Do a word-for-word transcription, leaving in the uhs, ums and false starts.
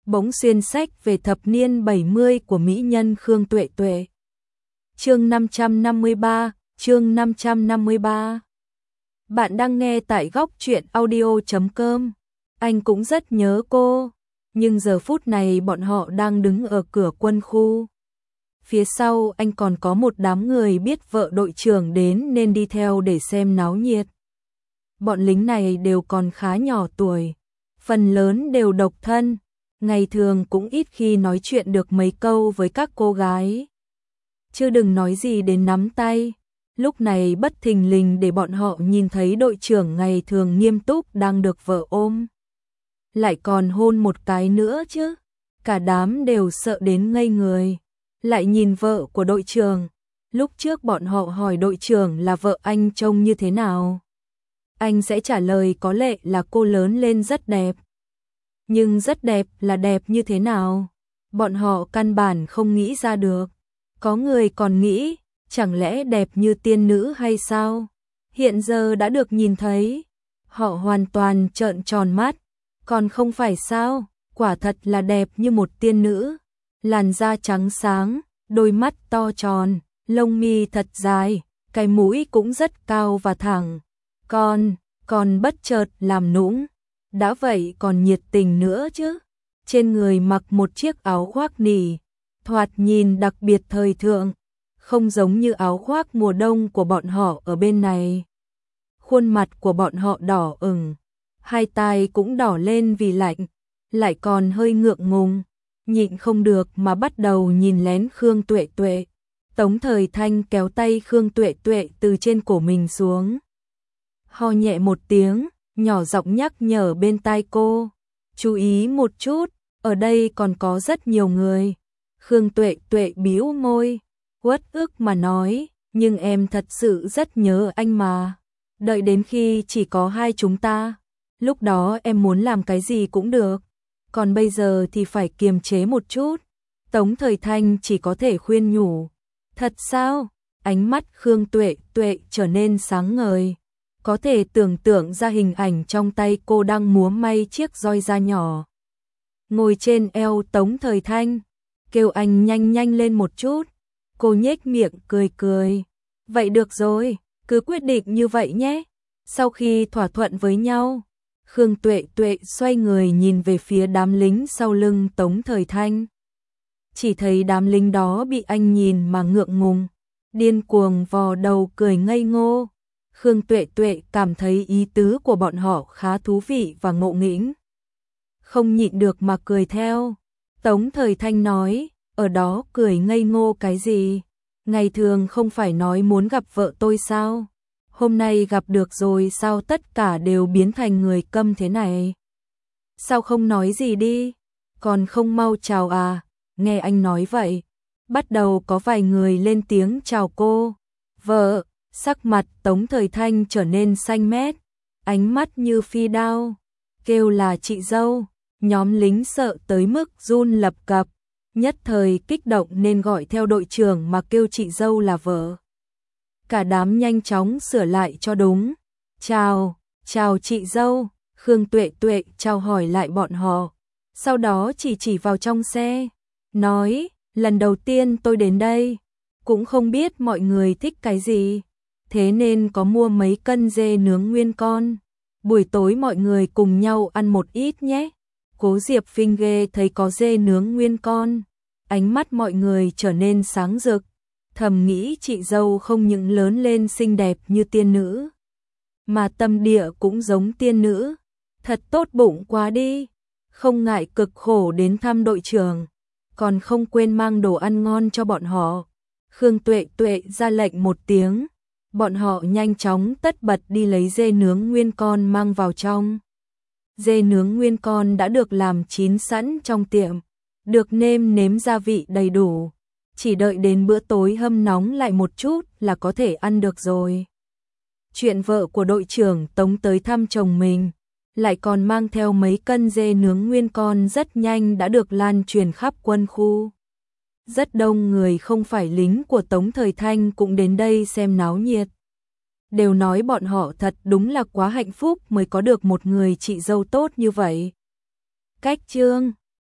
bỗng xuyên sách về thập niên bảy mươi của mỹ nhân Khương Tuệ Tuệ. Chương năm trăm năm mươi ba, chương năm trăm năm mươi ba. Bạn đang nghe tại góc truyện audio chấm com. Anh cũng rất nhớ cô, nhưng giờ phút này bọn họ đang đứng ở cửa quân khu. Phía sau anh còn có một đám người biết vợ đội trưởng đến nên đi theo để xem náo nhiệt. Bọn lính này đều còn khá nhỏ tuổi, phần lớn đều độc thân, ngày thường cũng ít khi nói chuyện được mấy câu với các cô gái. Chứ đừng nói gì đến nắm tay. Lúc này bất thình lình để bọn họ nhìn thấy đội trưởng ngày thường nghiêm túc đang được vợ ôm. Lại còn hôn một cái nữa chứ. Cả đám đều sợ đến ngây người. Lại nhìn vợ của đội trưởng. Lúc trước bọn họ hỏi đội trưởng là vợ anh trông như thế nào. Anh sẽ trả lời có lẽ là cô lớn lên rất đẹp. Nhưng rất đẹp là đẹp như thế nào? Bọn họ căn bản không nghĩ ra được. Có người còn nghĩ, chẳng lẽ đẹp như tiên nữ hay sao? Hiện giờ đã được nhìn thấy. Họ hoàn toàn trợn tròn mắt. Còn không phải sao? Quả thật là đẹp như một tiên nữ. Làn da trắng sáng, đôi mắt to tròn, lông mi thật dài, cái mũi cũng rất cao và thẳng. Còn, còn bất chợt làm nũng. Đã vậy còn nhiệt tình nữa chứ. Trên người mặc một chiếc áo khoác nỉ, thoạt nhìn đặc biệt thời thượng, không giống như áo khoác mùa đông của bọn họ ở bên này. Khuôn mặt của bọn họ đỏ ửng, hai tai cũng đỏ lên vì lạnh, lại còn hơi ngượng ngùng, nhịn không được mà bắt đầu nhìn lén Khương Tuệ Tuệ. Tống Thời Thanh kéo tay Khương Tuệ Tuệ từ trên cổ mình xuống. Ho nhẹ một tiếng, nhỏ giọng nhắc nhở bên tai cô, chú ý một chút, ở đây còn có rất nhiều người. Khương Tuệ Tuệ bĩu môi, uất ức mà nói, nhưng em thật sự rất nhớ anh mà. Đợi đến khi chỉ có hai chúng ta, lúc đó em muốn làm cái gì cũng được. Còn bây giờ thì phải kiềm chế một chút. Tống Thời Thanh chỉ có thể khuyên nhủ. Thật sao? Ánh mắt Khương Tuệ Tuệ trở nên sáng ngời. Có thể tưởng tượng ra hình ảnh trong tay cô đang múa may chiếc roi da nhỏ. Ngồi trên eo Tống Thời Thanh, kêu anh nhanh nhanh lên một chút. Cô nhếch miệng cười cười. Vậy được rồi, cứ quyết định như vậy nhé. Sau khi thỏa thuận với nhau, Khương Tuệ Tuệ xoay người nhìn về phía đám lính sau lưng Tống Thời Thanh. Chỉ thấy đám lính đó bị anh nhìn mà ngượng ngùng, điên cuồng vò đầu cười ngây ngô. Khương Tuệ Tuệ cảm thấy ý tứ của bọn họ khá thú vị và ngộ nghĩnh. Không nhịn được mà cười theo. Tống Thời Thanh nói, ở đó cười ngây ngô cái gì? Ngày thường không phải nói muốn gặp vợ tôi sao? Hôm nay gặp được rồi sao tất cả đều biến thành người câm thế này? Sao không nói gì đi? Còn không mau chào à? Nghe anh nói vậy. Bắt đầu có vài người lên tiếng chào cô. Vợ, sắc mặt Tống Thời Thanh trở nên xanh mét, ánh mắt như phi đao. Kêu là chị dâu, nhóm lính sợ tới mức run lập cập. Nhất thời kích động nên gọi theo đội trưởng mà kêu chị dâu là vợ. Cả đám nhanh chóng sửa lại cho đúng. Chào, chào chị dâu. Khương Tuệ Tuệ chào hỏi lại bọn họ. Sau đó chỉ chỉ vào trong xe. Nói, lần đầu tiên tôi đến đây. Cũng không biết mọi người thích cái gì. Thế nên có mua mấy cân dê nướng nguyên con. Buổi tối mọi người cùng nhau ăn một ít nhé. Cố Diệp Phinh ghê thấy có dê nướng nguyên con. Ánh mắt mọi người trở nên sáng rực. Thầm nghĩ chị dâu không những lớn lên xinh đẹp như tiên nữ, mà tâm địa cũng giống tiên nữ. Thật tốt bụng quá đi. Không ngại cực khổ đến thăm đội trưởng, còn không quên mang đồ ăn ngon cho bọn họ. Khương Tuệ Tuệ ra lệnh một tiếng. Bọn họ nhanh chóng tất bật đi lấy dê nướng nguyên con mang vào trong. Dê nướng nguyên con đã được làm chín sẵn trong tiệm, được nêm nếm gia vị đầy đủ. Chỉ đợi đến bữa tối hâm nóng lại một chút là có thể ăn được rồi. Chuyện vợ của đội trưởng Tống tới thăm chồng mình, lại còn mang theo mấy cân dê nướng nguyên con rất nhanh đã được lan truyền khắp quân khu. Rất đông người không phải lính của Tống Thời Thanh cũng đến đây xem náo nhiệt. Đều nói bọn họ thật đúng là quá hạnh phúc mới có được một người chị dâu tốt như vậy. Cách chương